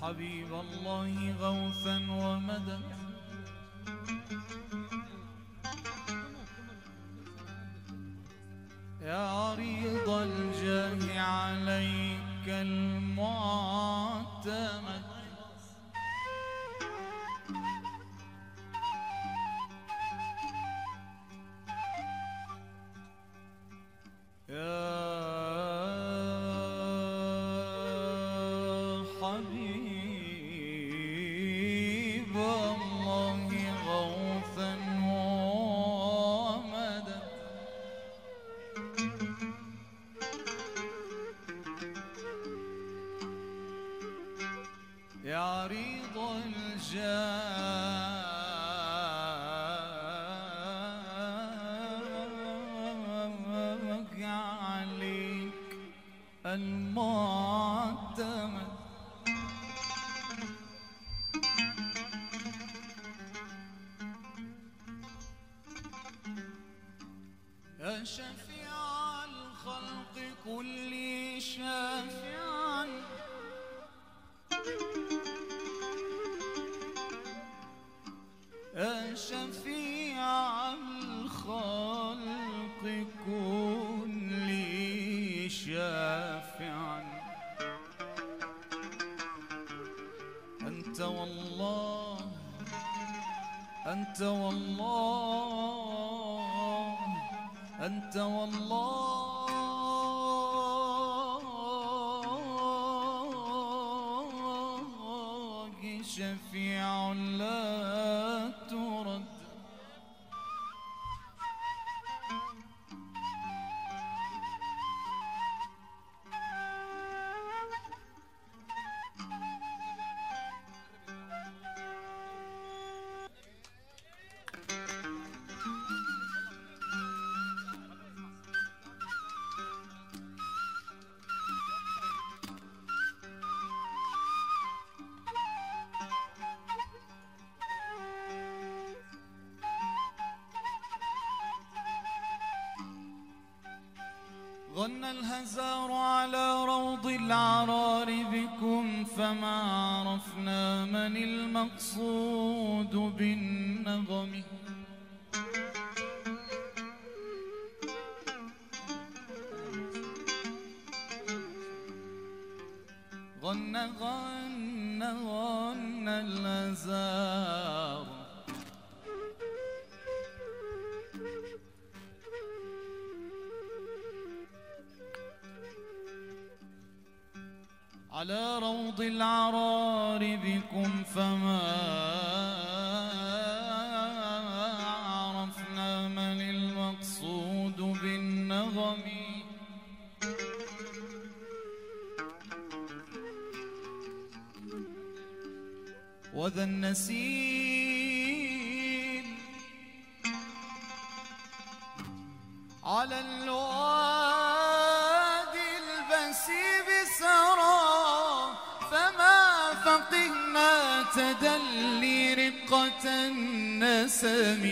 حبيب الله غوثا ومدد يا عريض الجاه عليك المعتمد يا حبيب الله غوثا ومدد يا عريض الجاه عليك المعتمد يا شفيع الخلق كل شافعا يا شفيع الخلق كل شافعا أنت والله أنت والله أنت والله شفيع لا ترد غنى الهزار على روض العرار بكم فما عرفنا من المقصود بالنغم غنى غنى غنى الهزار على روض العرار بكم فما عرفنا من المقصود بالنغم وذا النسيم على اللؤاد البسيب سرى فما فقهنا تدلي رقة النسم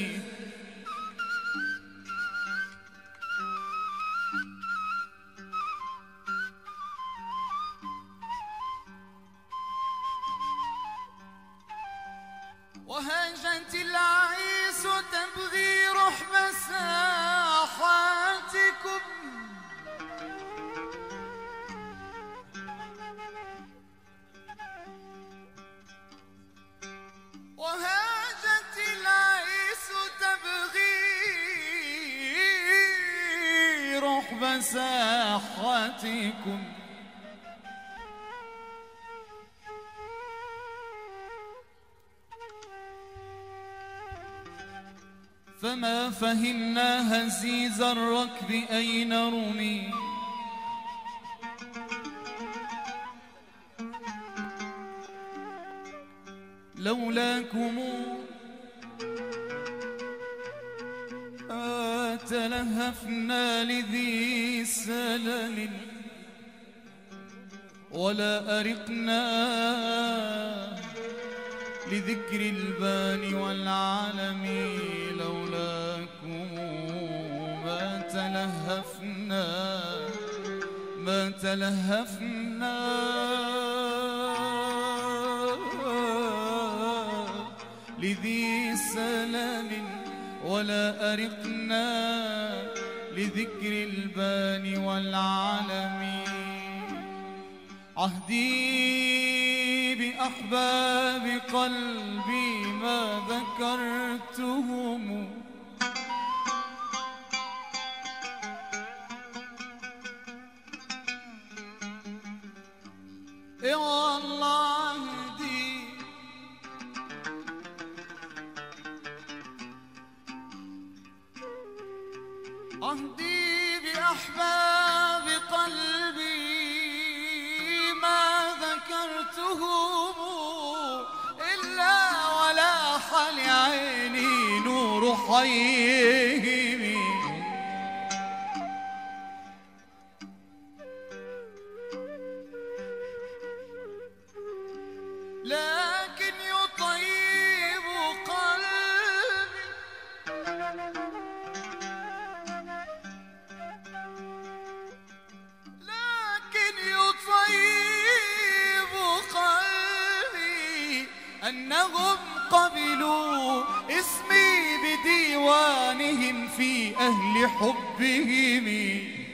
وهاجت العيس تبغي رحب ساحاتكم وهاجت العيس تبغي رحب ساحاتكم فما فهمنا هزيز الركب أين رمي لولاكم تلهفنا لذي سلم ولا أرقنا لذكر البان والعالم لولاكم ما تلهفنا لذي سلل ولا أرقنا لذكر البان والعلم. عهدي بأحباب قلبي ما ذكرتهم يا والله عهدي عهدي بأحباب قلبي ما ذكرتهم إلا ولاح لعيني نور حيهم. لكن يطيب قلبي لكن يطيب قلبي أنهم قبلوا اسمي بديوانهم في أهل حبهم.